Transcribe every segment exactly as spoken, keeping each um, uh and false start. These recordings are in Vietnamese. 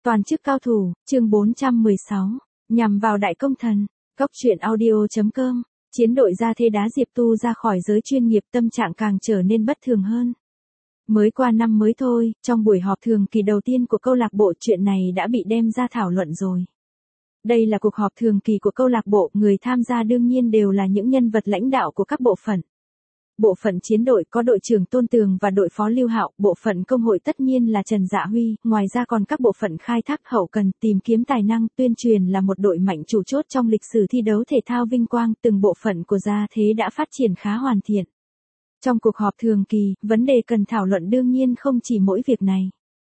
Toàn chức cao thủ, chương bốn trăm mười sáu, nhằm vào đại công thần. Góc truyện audio chấm com. Chiến đội gia thế đá Diệp Tu ra khỏi giới chuyên nghiệp, tâm trạng càng trở nên bất thường hơn. Mới qua năm mới thôi, trong buổi họp thường kỳ đầu tiên của câu lạc bộ, chuyện này đã bị đem ra thảo luận rồi. Đây là cuộc họp thường kỳ của câu lạc bộ, người tham gia đương nhiên đều là những nhân vật lãnh đạo của các bộ phận. Bộ phận chiến đội có đội trưởng Tôn Tường và đội phó Lưu Hạo, bộ phận công hội tất nhiên là Trần Dạ Huy, ngoài ra còn các bộ phận khai thác, hậu cần, tìm kiếm tài năng, tuyên truyền là một đội mạnh chủ chốt trong lịch sử thi đấu thể thao vinh quang, từng bộ phận của gia thế đã phát triển khá hoàn thiện. Trong cuộc họp thường kỳ, vấn đề cần thảo luận đương nhiên không chỉ mỗi việc này.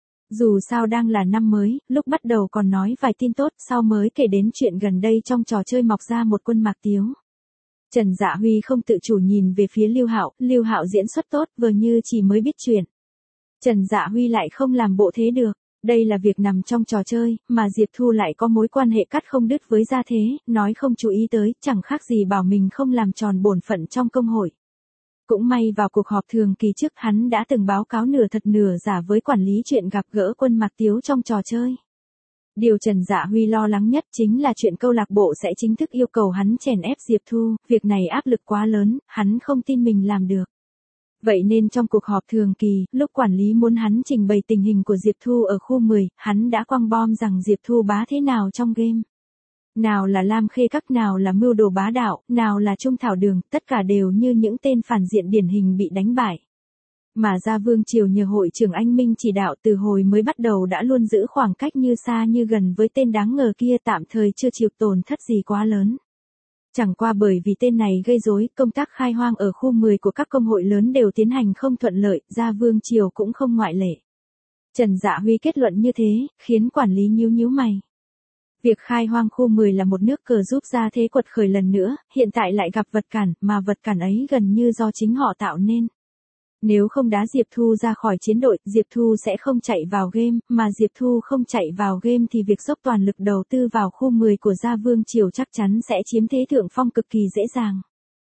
Dù sao đang là năm mới, lúc bắt đầu còn nói vài tin tốt, sau mới kể đến chuyện gần đây trong trò chơi mọc ra một quân Mạc Tiếu. Trần Dạ Huy không tự chủ nhìn về phía Lưu Hạo, Lưu Hạo diễn xuất tốt, vừa như chỉ mới biết chuyện. Trần Dạ Huy lại không làm bộ thế được, đây là việc nằm trong trò chơi, mà Diệp Thu lại có mối quan hệ cắt không đứt với gia thế, nói không chú ý tới, chẳng khác gì bảo mình không làm tròn bổn phận trong công hội. Cũng may vào cuộc họp thường kỳ trước, hắn đã từng báo cáo nửa thật nửa giả với quản lý chuyện gặp gỡ quân Mạc Tiếu trong trò chơi. Điều Trần Dạ Huy lo lắng nhất chính là chuyện câu lạc bộ sẽ chính thức yêu cầu hắn chèn ép Diệp Thu, việc này áp lực quá lớn, hắn không tin mình làm được. Vậy nên trong cuộc họp thường kỳ, lúc quản lý muốn hắn trình bày tình hình của Diệp Thu ở khu mười, hắn đã quăng bom rằng Diệp Thu bá thế nào trong game. Nào là Lam Khê Các, nào là mưu đồ bá đạo, nào là Trung Thảo Đường, tất cả đều như những tên phản diện điển hình bị đánh bại. Mà Gia Vương Triều nhờ hội trưởng Anh Minh chỉ đạo, từ hồi mới bắt đầu đã luôn giữ khoảng cách như xa như gần với tên đáng ngờ kia, tạm thời chưa chịu tổn thất gì quá lớn. Chẳng qua bởi vì tên này gây rối, công tác khai hoang ở khu mười của các công hội lớn đều tiến hành không thuận lợi, Gia Vương Triều cũng không ngoại lệ. Trần Dạ Huy kết luận như thế, khiến quản lý nhíu nhíu mày. Việc khai hoang khu mười là một nước cờ giúp gia thế quật khởi lần nữa, hiện tại lại gặp vật cản, mà vật cản ấy gần như do chính họ tạo nên. Nếu không đá Diệp Thu ra khỏi chiến đội, Diệp Thu sẽ không chạy vào game, mà Diệp Thu không chạy vào game thì việc dốc toàn lực đầu tư vào khu mười của Gia Vương Triều chắc chắn sẽ chiếm thế thượng phong cực kỳ dễ dàng.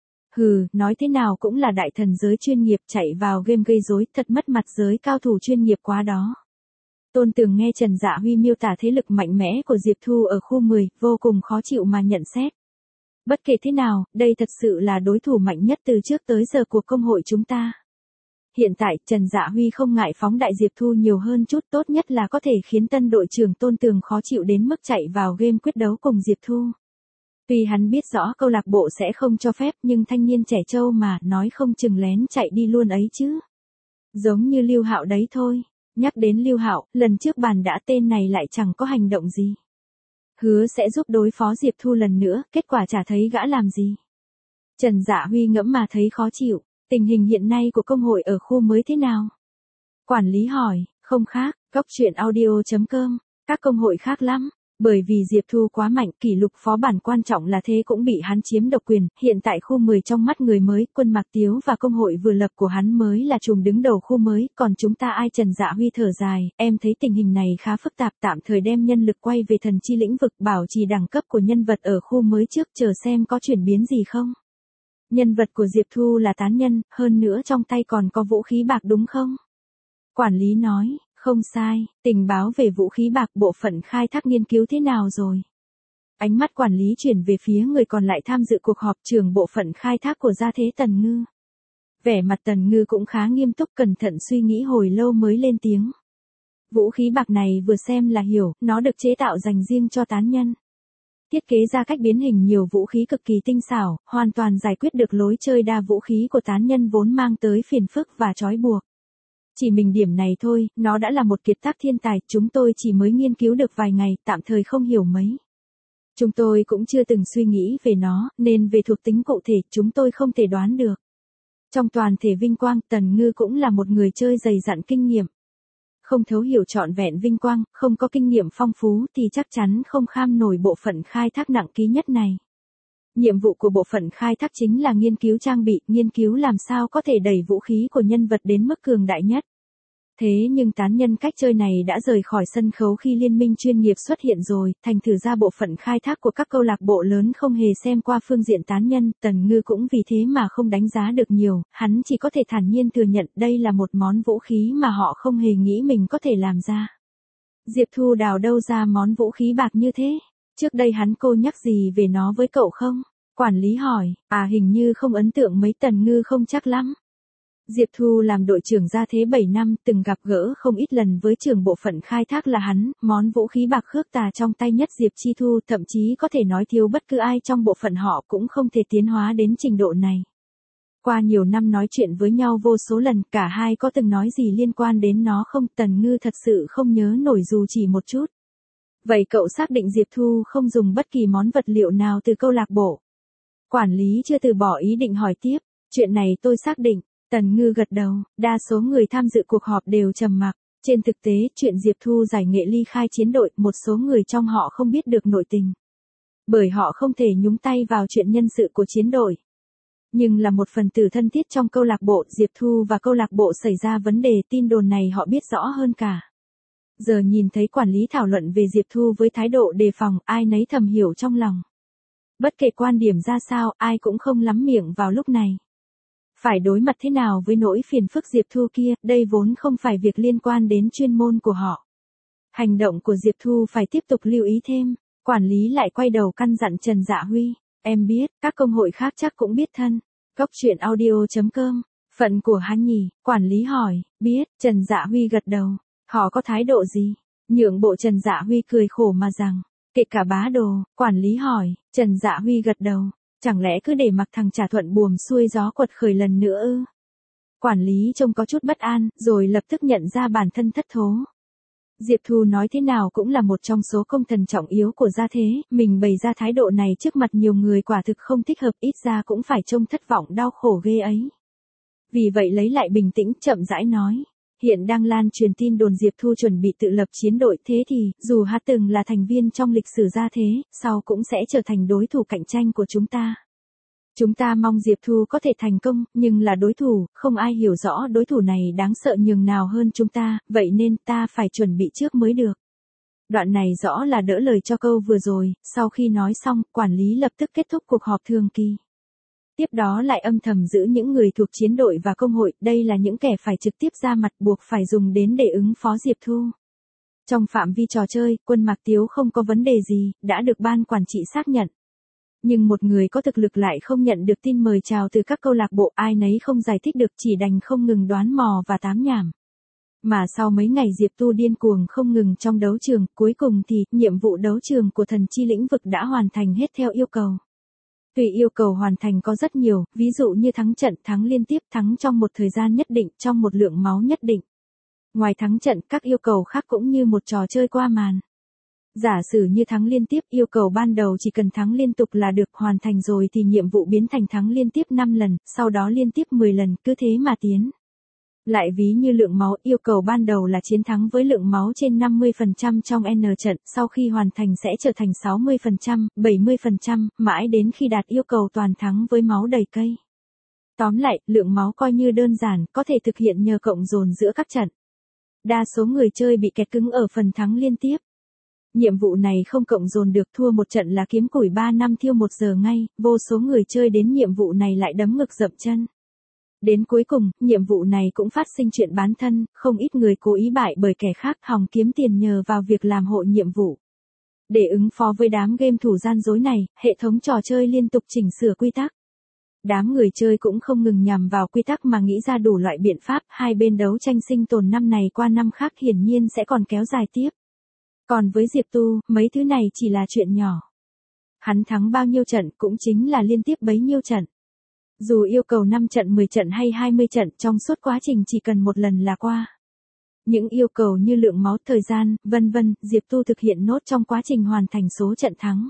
Hừ, nói thế nào cũng là đại thần giới chuyên nghiệp, chạy vào game gây rối, thật mất mặt giới cao thủ chuyên nghiệp quá đó. Tôn Tường nghe Trần Dạ Huy miêu tả thế lực mạnh mẽ của Diệp Thu ở khu mười, vô cùng khó chịu mà nhận xét. Bất kể thế nào, đây thật sự là đối thủ mạnh nhất từ trước tới giờ của công hội chúng ta. Hiện tại, Trần Dạ Huy không ngại phóng đại Diệp Thu nhiều hơn chút, tốt nhất là có thể khiến tân đội trưởng Tôn Tường khó chịu đến mức chạy vào game quyết đấu cùng Diệp Thu. Tuy hắn biết rõ câu lạc bộ sẽ không cho phép, nhưng thanh niên trẻ trâu mà, nói không chừng lén chạy đi luôn ấy chứ. Giống như Lưu Hạo đấy thôi. Nhắc đến Lưu Hạo, lần trước bàn đã tên này lại chẳng có hành động gì. Hứa sẽ giúp đối phó Diệp Thu lần nữa, kết quả chả thấy gã làm gì. Trần Dạ Huy ngẫm mà thấy khó chịu, tình hình hiện nay của công hội ở khu mới thế nào? Quản lý hỏi, không khác, góc truyện audio chấm com, các công hội khác lắm. Bởi vì Diệp Thu quá mạnh, kỷ lục phó bản quan trọng là thế cũng bị hắn chiếm độc quyền, hiện tại khu mười trong mắt người mới, quân Mạc Tiếu và công hội vừa lập của hắn mới là trùm đứng đầu khu mới, còn chúng ta ai? Trần Dạ Huy thở dài, em thấy tình hình này khá phức tạp, tạm thời đem nhân lực quay về thần chi lĩnh vực, bảo trì đẳng cấp của nhân vật ở khu mới trước, chờ xem có chuyển biến gì không. Nhân vật của Diệp Thu là tán nhân, hơn nữa trong tay còn có vũ khí bạc đúng không? Quản lý nói. Không sai, tình báo về vũ khí bạc bộ phận khai thác nghiên cứu thế nào rồi? Ánh mắt quản lý chuyển về phía người còn lại tham dự cuộc họp, trưởng bộ phận khai thác của gia thế Tần Ngư. Vẻ mặt Tần Ngư cũng khá nghiêm túc, cẩn thận suy nghĩ hồi lâu mới lên tiếng. Vũ khí bạc này vừa xem là hiểu, nó được chế tạo dành riêng cho tán nhân. Thiết kế ra cách biến hình nhiều vũ khí cực kỳ tinh xảo, hoàn toàn giải quyết được lối chơi đa vũ khí của tán nhân vốn mang tới phiền phức và trói buộc. Chỉ mình điểm này thôi, nó đã là một kiệt tác thiên tài, chúng tôi chỉ mới nghiên cứu được vài ngày, tạm thời không hiểu mấy. Chúng tôi cũng chưa từng suy nghĩ về nó, nên về thuộc tính cụ thể, chúng tôi không thể đoán được. Trong toàn thể vinh quang, Tần Ngư cũng là một người chơi dày dặn kinh nghiệm. Không thấu hiểu trọn vẹn vinh quang, không có kinh nghiệm phong phú thì chắc chắn không kham nổi bộ phận khai thác nặng ký nhất này. Nhiệm vụ của bộ phận khai thác chính là nghiên cứu trang bị, nghiên cứu làm sao có thể đẩy vũ khí của nhân vật đến mức cường đại nhất. Thế nhưng tán nhân cách chơi này đã rời khỏi sân khấu khi liên minh chuyên nghiệp xuất hiện rồi, thành thử ra bộ phận khai thác của các câu lạc bộ lớn không hề xem qua phương diện tán nhân, Tần Ngư cũng vì thế mà không đánh giá được nhiều, hắn chỉ có thể thản nhiên thừa nhận đây là một món vũ khí mà họ không hề nghĩ mình có thể làm ra. Diệp Thu đào đâu ra món vũ khí bạc như thế? Trước đây hắn cô nhắc gì về nó với cậu không? Quản lý hỏi, à hình như không ấn tượng mấy, Tần Ngư không chắc lắm. Diệp Thu làm đội trưởng gia thế bảy năm, từng gặp gỡ không ít lần với trưởng bộ phận khai thác là hắn, món vũ khí bạc khước tà trong tay nhất Diệp Chi Thu, thậm chí có thể nói thiếu bất cứ ai trong bộ phận họ cũng không thể tiến hóa đến trình độ này. Qua nhiều năm nói chuyện với nhau vô số lần, cả hai có từng nói gì liên quan đến nó không? Tần Ngư thật sự không nhớ nổi dù chỉ một chút. Vậy cậu xác định Diệp Thu không dùng bất kỳ món vật liệu nào từ câu lạc bộ? Quản lý chưa từ bỏ ý định hỏi tiếp, chuyện này tôi xác định. Tần Ngư gật đầu, đa số người tham dự cuộc họp đều trầm mặc. Trên thực tế, chuyện Diệp Thu giải nghệ ly khai chiến đội, một số người trong họ không biết được nội tình. Bởi họ không thể nhúng tay vào chuyện nhân sự của chiến đội. Nhưng là một phần tử thân thiết trong câu lạc bộ, Diệp Thu và câu lạc bộ xảy ra vấn đề, tin đồn này họ biết rõ hơn cả. Giờ nhìn thấy quản lý thảo luận về Diệp Thu với thái độ đề phòng, ai nấy thầm hiểu trong lòng. Bất kể quan điểm ra sao, ai cũng không lắm miệng vào lúc này. Phải đối mặt thế nào với nỗi phiền phức Diệp Thu kia, đây vốn không phải việc liên quan đến chuyên môn của họ. Hành động của Diệp Thu phải tiếp tục lưu ý thêm, quản lý lại quay đầu căn dặn Trần Dạ Huy, em biết, các công hội khác chắc cũng biết thân. Cốc truyện audio chấm com, phận của hắn nhỉ, quản lý hỏi, biết, Trần Dạ Huy gật đầu, họ có thái độ gì? Nhượng bộ. Trần Dạ Huy cười khổ mà rằng, kệ cả bá đồ, quản lý hỏi, Trần Dạ Huy gật đầu. Chẳng lẽ cứ để mặc thằng Trả Thuận buồm xuôi gió quật khởi lần nữa ư? Quản lý trông có chút bất an, rồi lập tức nhận ra bản thân thất thố. Diệp Thu nói thế nào cũng là một trong số công thần trọng yếu của gia thế, mình bày ra thái độ này trước mặt nhiều người quả thực không thích hợp, ít ra cũng phải trông thất vọng đau khổ ghê ấy. Vì vậy lấy lại bình tĩnh, chậm rãi nói. Hiện đang lan truyền tin đồn Diệp Thu chuẩn bị tự lập chiến đội, thế thì, dù hắn từng là thành viên trong lịch sử gia thế, sau cũng sẽ trở thành đối thủ cạnh tranh của chúng ta. Chúng ta mong Diệp Thu có thể thành công, nhưng là đối thủ, không ai hiểu rõ đối thủ này đáng sợ nhường nào hơn chúng ta, vậy nên ta phải chuẩn bị trước mới được. Đoạn này rõ là đỡ lời cho câu vừa rồi, sau khi nói xong, quản lý lập tức kết thúc cuộc họp thường kỳ. Tiếp đó lại âm thầm giữ những người thuộc chiến đội và công hội, đây là những kẻ phải trực tiếp ra mặt, buộc phải dùng đến để ứng phó Diệp Thu. Trong phạm vi trò chơi, Quân Mạc Tiếu không có vấn đề gì, đã được ban quản trị xác nhận. Nhưng một người có thực lực lại không nhận được tin mời chào từ các câu lạc bộ, ai nấy không giải thích được, chỉ đành không ngừng đoán mò và tám nhảm. Mà sau mấy ngày Diệp Tu điên cuồng không ngừng trong đấu trường, cuối cùng thì, nhiệm vụ đấu trường của thần chi lĩnh vực đã hoàn thành hết theo yêu cầu. Tùy yêu cầu hoàn thành có rất nhiều, ví dụ như thắng trận, thắng liên tiếp, thắng trong một thời gian nhất định, trong một lượng máu nhất định. Ngoài thắng trận, các yêu cầu khác cũng như một trò chơi qua màn. Giả sử như thắng liên tiếp, yêu cầu ban đầu chỉ cần thắng liên tục là được, hoàn thành rồi thì nhiệm vụ biến thành thắng liên tiếp năm lần, sau đó liên tiếp mười lần, cứ thế mà tiến. Lại ví như lượng máu, yêu cầu ban đầu là chiến thắng với lượng máu trên năm mươi phần trăm trong N trận, sau khi hoàn thành sẽ trở thành sáu mươi phần trăm, bảy mươi phần trăm, mãi đến khi đạt yêu cầu toàn thắng với máu đầy cây. Tóm lại, lượng máu coi như đơn giản, có thể thực hiện nhờ cộng dồn giữa các trận. Đa số người chơi bị kẹt cứng ở phần thắng liên tiếp. Nhiệm vụ này không cộng dồn được, thua một trận là kiếm củi ba năm thiêu một giờ ngay, vô số người chơi đến nhiệm vụ này lại đấm ngực dậm chân. Đến cuối cùng, nhiệm vụ này cũng phát sinh chuyện bán thân, không ít người cố ý bại bởi kẻ khác, hòng kiếm tiền nhờ vào việc làm hộ nhiệm vụ. Để ứng phó với đám game thủ gian dối này, hệ thống trò chơi liên tục chỉnh sửa quy tắc. Đám người chơi cũng không ngừng nhằm vào quy tắc mà nghĩ ra đủ loại biện pháp, hai bên đấu tranh sinh tồn năm này qua năm khác hiển nhiên sẽ còn kéo dài tiếp. Còn với Diệp Tu, mấy thứ này chỉ là chuyện nhỏ. Hắn thắng bao nhiêu trận cũng chính là liên tiếp bấy nhiêu trận. Dù yêu cầu năm trận, mười trận hay hai mươi trận, trong suốt quá trình chỉ cần một lần là qua. Những yêu cầu như lượng máu, thời gian, vân vân, Diệp Tu thực hiện nốt trong quá trình hoàn thành số trận thắng.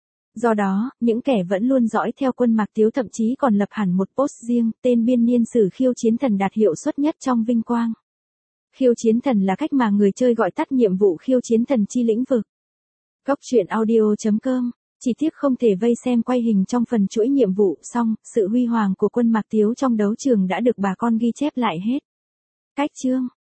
Do đó, những kẻ vẫn luôn dõi theo Quân Mạc Tiếu thậm chí còn lập hẳn một post riêng, tên biên niên sử khiêu chiến thần đạt hiệu suất nhất trong vinh quang. Khiêu chiến thần là cách mà người chơi gọi tắt nhiệm vụ khiêu chiến thần chi lĩnh vực. Cốc truyện audio chấm com, chỉ tiếc không thể vây xem quay hình trong phần chuỗi nhiệm vụ, xong, sự huy hoàng của Quân Mạc Tiếu trong đấu trường đã được bà con ghi chép lại hết. Cách chương